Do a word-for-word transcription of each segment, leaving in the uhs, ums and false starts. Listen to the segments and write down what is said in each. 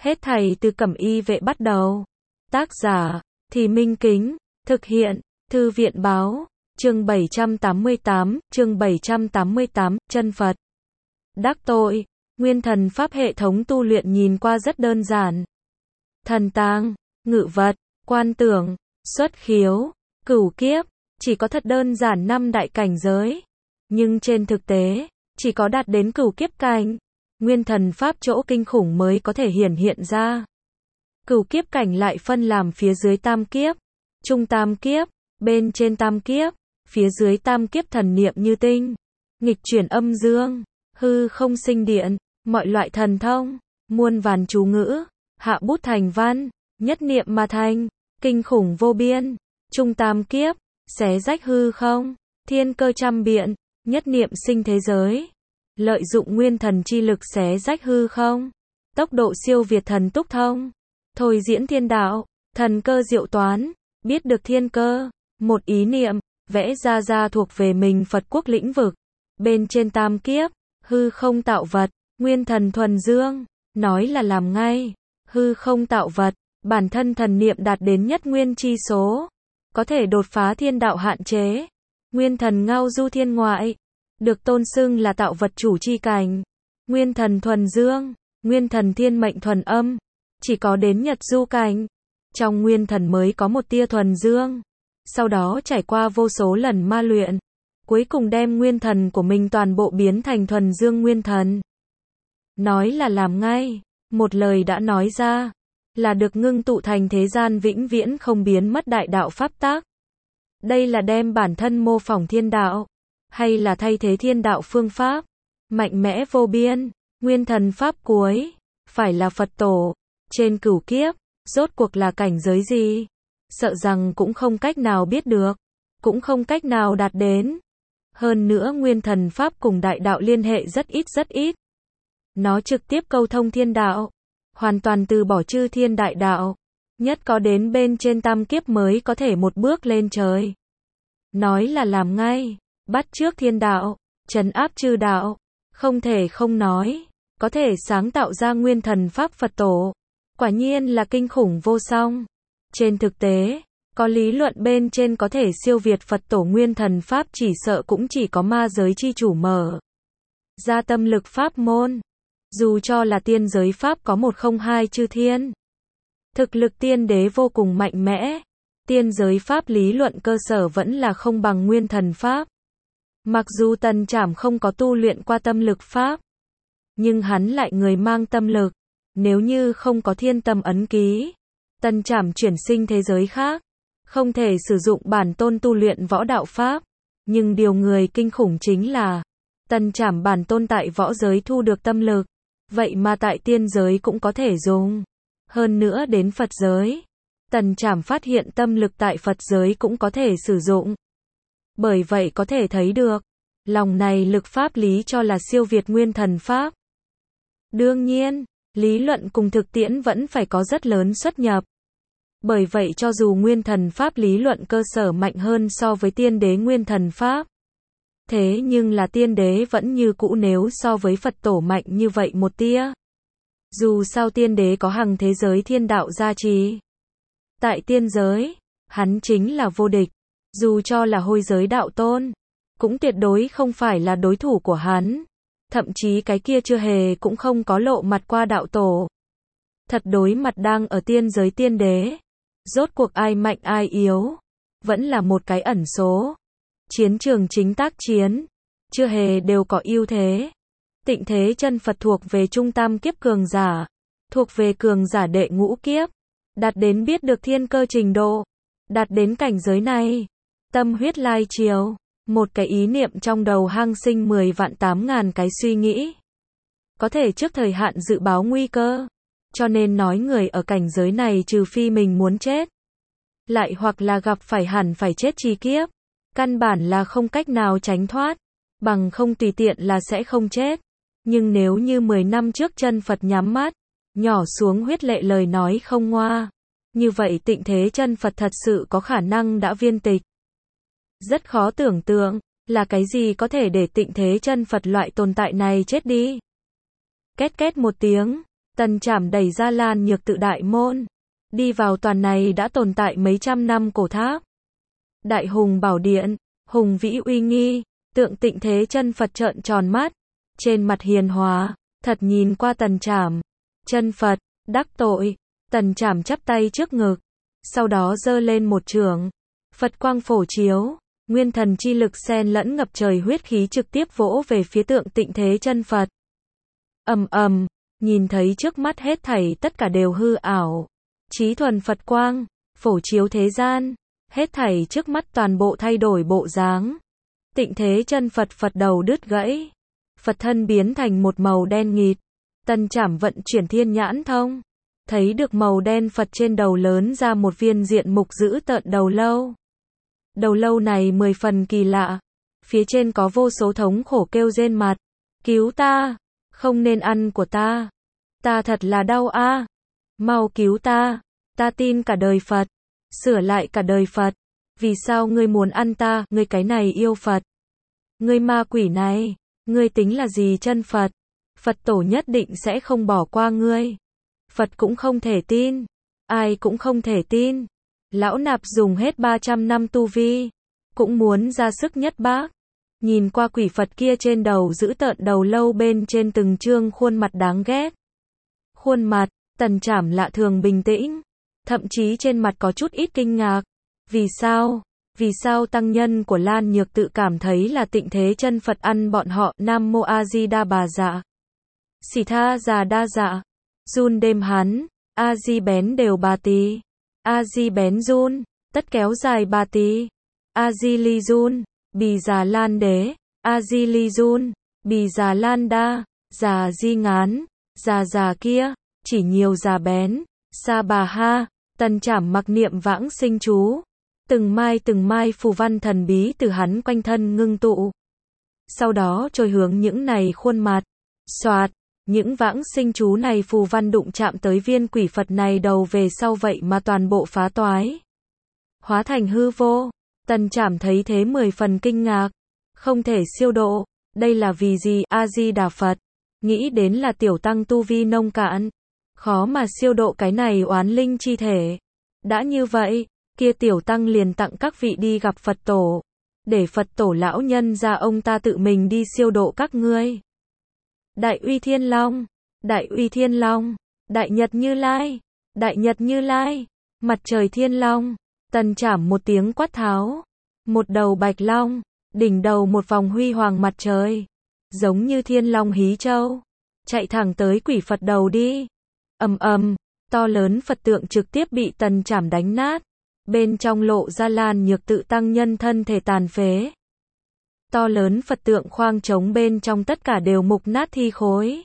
Hết thảy từ Cẩm Y Vệ bắt đầu. Tác giả, Thì Minh Kính, thực hiện, Thư viện Báo, chương bảy trăm tám mươi tám, chương bảy trăm tám mươi tám, chân Phật. Đắc tội, nguyên thần pháp hệ thống tu luyện nhìn qua rất đơn giản. Thần tang, ngự vật, quan tưởng, xuất khiếu, cửu kiếp, chỉ có thật đơn giản năm đại cảnh giới. Nhưng trên thực tế, chỉ có đạt đến cửu kiếp cảnh, nguyên thần pháp chỗ kinh khủng mới có thể hiển hiện ra. Cửu kiếp cảnh lại phân làm phía dưới tam kiếp, trung tam kiếp, bên trên tam kiếp, phía dưới tam kiếp thần niệm như tinh, nghịch chuyển âm dương, hư không sinh điện, mọi loại thần thông, muôn vàn chú ngữ, hạ bút thành văn, nhất niệm mà thành, kinh khủng vô biên. Trung tam kiếp, xé rách hư không, thiên cơ trăm biện, nhất niệm sinh thế giới. Lợi dụng nguyên thần chi lực xé rách hư không, tốc độ siêu việt thần túc thông, thôi diễn thiên đạo, thần cơ diệu toán, biết được thiên cơ, một ý niệm, vẽ ra ra thuộc về mình Phật quốc lĩnh vực. Bên trên tam kiếp, hư không tạo vật, nguyên thần thuần dương, nói là làm ngay, hư không tạo vật, bản thân thần niệm đạt đến nhất nguyên chi số, có thể đột phá thiên đạo hạn chế, nguyên thần ngao du thiên ngoại, được tôn xưng là tạo vật chủ chi cảnh, nguyên thần thuần dương, nguyên thần thiên mệnh thuần âm, chỉ có đến nhật du cảnh, trong nguyên thần mới có một tia thuần dương, sau đó trải qua vô số lần ma luyện, cuối cùng đem nguyên thần của mình toàn bộ biến thành thuần dương nguyên thần. Nói là làm ngay, một lời đã nói ra, là được ngưng tụ thành thế gian vĩnh viễn không biến mất đại đạo pháp tác. Đây là đem bản thân mô phỏng thiên đạo, hay là thay thế thiên đạo phương pháp, mạnh mẽ vô biên, nguyên thần pháp cuối, phải là Phật tổ, trên cửu kiếp, rốt cuộc là cảnh giới gì? Sợ rằng cũng không cách nào biết được, cũng không cách nào đạt đến. Hơn nữa nguyên thần pháp cùng đại đạo liên hệ rất ít rất ít. Nó trực tiếp câu thông thiên đạo, hoàn toàn từ bỏ chư thiên đại đạo, nhất có đến bên trên tam kiếp mới có thể một bước lên trời. Nói là làm ngay, bắt chước thiên đạo, trấn áp chư đạo, không thể không nói, có thể sáng tạo ra nguyên thần pháp Phật tổ, quả nhiên là kinh khủng vô song. Trên thực tế, có lý luận bên trên có thể siêu việt Phật tổ nguyên thần pháp chỉ sợ cũng chỉ có ma giới chi chủ mở ra tâm lực pháp môn. Dù cho là tiên giới pháp có một không hai chư thiên, thực lực tiên đế vô cùng mạnh mẽ, tiên giới pháp lý luận cơ sở vẫn là không bằng nguyên thần pháp. Mặc dù Tần Trảm không có tu luyện qua tâm lực pháp, nhưng hắn lại người mang tâm lực, nếu như không có thiên tâm ấn ký, Tần Trảm chuyển sinh thế giới khác, không thể sử dụng bản tôn tu luyện võ đạo pháp. Nhưng điều người kinh khủng chính là, Tần Trảm bản tôn tại võ giới thu được tâm lực, vậy mà tại tiên giới cũng có thể dùng. Hơn nữa đến Phật giới, Tần Trảm phát hiện tâm lực tại Phật giới cũng có thể sử dụng. Bởi vậy có thể thấy được, lòng này lực pháp lý cho là siêu việt nguyên thần pháp. Đương nhiên, lý luận cùng thực tiễn vẫn phải có rất lớn xuất nhập. Bởi vậy cho dù nguyên thần pháp lý luận cơ sở mạnh hơn so với tiên đế nguyên thần pháp, thế nhưng là tiên đế vẫn như cũ nếu so với Phật tổ mạnh như vậy một tia. Dù sao tiên đế có hằng thế giới thiên đạo gia trì. Tại tiên giới, hắn chính là vô địch. Dù cho là hôi giới đạo tôn, cũng tuyệt đối không phải là đối thủ của hắn. Thậm chí cái kia chưa hề cũng không có lộ mặt qua đạo tổ. Thật đối mặt đang ở tiên giới tiên đế. Rốt cuộc ai mạnh ai yếu, vẫn là một cái ẩn số. Chiến trường chính tác chiến, chưa hề đều có ưu thế. Tịnh thế chân Phật thuộc về trung tam kiếp cường giả, thuộc về cường giả đệ ngũ kiếp, đạt đến biết được thiên cơ trình độ, đạt đến cảnh giới này, tâm huyết lai chiều, một cái ý niệm trong đầu hang sinh mười vạn tám ngàn cái suy nghĩ, có thể trước thời hạn dự báo nguy cơ, cho nên nói người ở cảnh giới này trừ phi mình muốn chết, lại hoặc là gặp phải hẳn phải chết chi kiếp, căn bản là không cách nào tránh thoát, bằng không tùy tiện là sẽ không chết. Nhưng nếu như mười năm trước chân Phật nhắm mắt, nhỏ xuống huyết lệ lời nói không ngoa, như vậy tịnh thế chân Phật thật sự có khả năng đã viên tịch. Rất khó tưởng tượng, là cái gì có thể để tịnh thế chân Phật loại tồn tại này chết đi. Két két một tiếng, Tần Trảm đẩy ra Lan Nhược Tự đại môn. Đi vào toàn này đã tồn tại mấy trăm năm cổ tháp. Đại hùng bảo điện, hùng vĩ uy nghi, tượng Tịnh Thế Chân Phật trợn tròn mắt, trên mặt hiền hòa, thật nhìn qua Tần Trảm. Chân Phật, đắc tội. Tần Trảm chắp tay trước ngực, sau đó giơ lên một chưởng, Phật quang phổ chiếu, nguyên thần chi lực xen lẫn ngập trời huyết khí trực tiếp vỗ về phía tượng Tịnh Thế Chân Phật. Ầm ầm, nhìn thấy trước mắt hết thảy tất cả đều hư ảo. Chí thuần Phật quang, phổ chiếu thế gian, hết thảy trước mắt toàn bộ thay đổi bộ dáng. Tịnh Thế Chân Phật Phật đầu đứt gãy, Phật thân biến thành một màu đen nghịt. Tần Trảm vận chuyển thiên nhãn thông, thấy được màu đen Phật trên đầu lớn ra một viên diện mục dữ tợn đầu lâu. Đầu lâu này mười phần kỳ lạ, phía trên có vô số thống khổ kêu rên mặt. Cứu ta, không nên ăn của ta, ta thật là đau a, mau cứu ta, ta tin cả đời Phật, sửa lại cả đời Phật, vì sao ngươi muốn ăn ta, ngươi cái này yêu Phật, ngươi ma quỷ này, ngươi tính là gì chân Phật, Phật tổ nhất định sẽ không bỏ qua ngươi, Phật cũng không thể tin, ai cũng không thể tin, lão nạp dùng hết ba trăm năm tu vi, cũng muốn ra sức nhất bác. Nhìn qua quỷ Phật kia trên đầu giữ tợn đầu lâu bên trên từng trương khuôn mặt đáng ghét. Khuôn mặt, Tần Trảm lạ thường bình tĩnh, thậm chí trên mặt có chút ít kinh ngạc. Vì sao? Vì sao tăng nhân của Lan Nhược Tự cảm thấy là Tịnh Thế Chân Phật ăn bọn họ? Nam Mô A Di Đà Bà Dạ. Xỉ tha già đa dạ. Run đêm hắn. A Di bén đều bà tí. A Di bén run. Tất kéo dài bà tí. A Di ly run. Bì già lan đế, a di ly run, bì già lan đa, già di ngán, già già kia, chỉ nhiều già bén, sa bà ha. Tần Trảm mặc niệm vãng sinh chú, từng mai từng mai phù văn thần bí từ hắn quanh thân ngưng tụ, sau đó trôi hướng những này khuôn mặt. Soạt, những vãng sinh chú này phù văn đụng chạm tới viên quỷ Phật này đầu về sau vậy mà toàn bộ phá toái, hóa thành hư vô. Tần Trảm thấy thế mười phần kinh ngạc, không thể siêu độ, đây là vì gì? A Di Đà Phật, nghĩ đến là tiểu tăng tu vi nông cạn, khó mà siêu độ cái này oán linh chi thể. Đã như vậy, kia tiểu tăng liền tặng các vị đi gặp Phật tổ, để Phật tổ lão nhân ra ông ta tự mình đi siêu độ các ngươi. Đại Uy Thiên Long, Đại Uy Thiên Long, Đại Nhật Như Lai, Đại Nhật Như Lai, Mặt Trời Thiên Long. Tần Trảm một tiếng quát tháo, một đầu bạch long, đỉnh đầu một vòng huy hoàng mặt trời, giống như thiên long hí châu, chạy thẳng tới quỷ Phật đầu đi. Ầm ầm, to lớn Phật tượng trực tiếp bị Tần Trảm đánh nát, bên trong lộ ra Lan Nhược Tự tăng nhân thân thể tàn phế. To lớn Phật tượng khoang trống bên trong tất cả đều mục nát thi khối.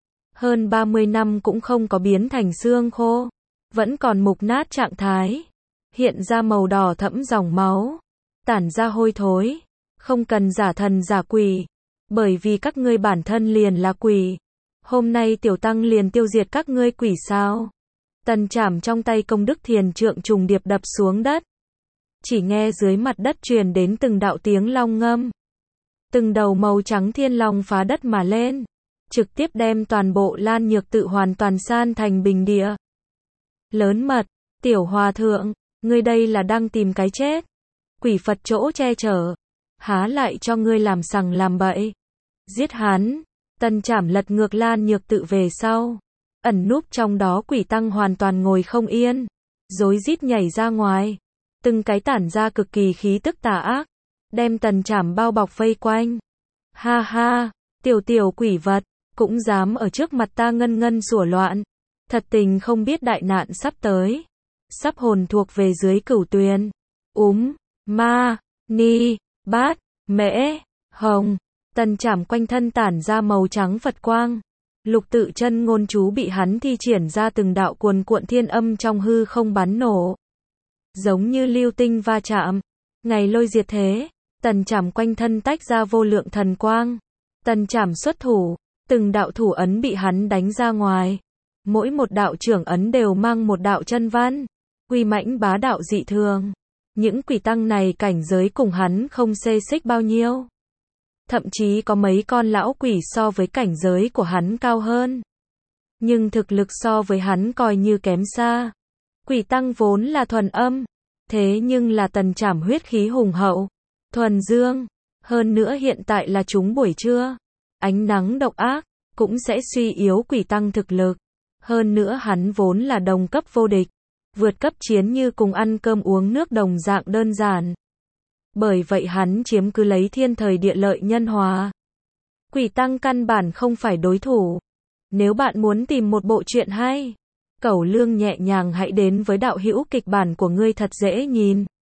Hơn ba mươi năm cũng không có biến thành xương khô, vẫn còn mục nát trạng thái. Hiện ra màu đỏ thẫm dòng máu, tản ra hôi thối, không cần giả thần giả quỷ, bởi vì các ngươi bản thân liền là quỷ. Hôm nay tiểu tăng liền tiêu diệt các ngươi quỷ sao? Tần Trảm trong tay công đức thiền trượng trùng điệp đập xuống đất. Chỉ nghe dưới mặt đất truyền đến từng đạo tiếng long ngâm. Từng đầu màu trắng thiên long phá đất mà lên, trực tiếp đem toàn bộ Lan Nhược Tự hoàn toàn san thành bình địa. Lớn mật, tiểu hòa thượng, ngươi đây là đang tìm cái chết. Quỷ Phật chỗ che chở, há lại cho ngươi làm sằng làm bậy. Giết hắn. Tần Trảm lật ngược Lan Nhược Tự về sau, ẩn núp trong đó quỷ tăng hoàn toàn ngồi không yên, rối rít nhảy ra ngoài, từng cái tản ra cực kỳ khí tức tà ác, đem Tần Trảm bao bọc vây quanh. Ha ha, tiểu tiểu quỷ vật, cũng dám ở trước mặt ta ngân ngân sủa loạn, thật tình không biết đại nạn sắp tới, sắp hồn thuộc về dưới cửu tuyền. Úm, ma, ni, bát, mễ, hồng. Tần Trảm quanh thân tản ra màu trắng Phật quang, lục tự chân ngôn chú bị hắn thi triển ra từng đạo cuồn cuộn thiên âm trong hư không bắn nổ, giống như lưu tinh va chạm, ngày lôi diệt thế. Tần Trảm quanh thân tách ra vô lượng thần quang, Tần Trảm xuất thủ, từng đạo thủ ấn bị hắn đánh ra ngoài, mỗi một đạo trưởng ấn đều mang một đạo chân văn, uy mãnh bá đạo dị thường. Những quỷ tăng này cảnh giới cùng hắn không xê xích bao nhiêu, thậm chí có mấy con lão quỷ so với cảnh giới của hắn cao hơn. nhưng thực lực so với hắn coi như kém xa. Quỷ tăng vốn là thuần âm, thế nhưng là tần trảm huyết khí hùng hậu, thuần dương, hơn nữa hiện tại là chúng buổi trưa, ánh nắng độc ác, cũng sẽ suy yếu quỷ tăng thực lực. Hơn nữa hắn vốn là đồng cấp vô địch, vượt cấp chiến như cùng ăn cơm uống nước đồng dạng đơn giản. Bởi vậy hắn chiếm cứ lấy thiên thời địa lợi nhân hòa. Quỷ tăng căn bản không phải đối thủ. Nếu bạn muốn tìm một bộ truyện hay, Cẩu Lương nhẹ nhàng hãy đến với đạo hữu kịch bản của ngươi thật dễ nhìn.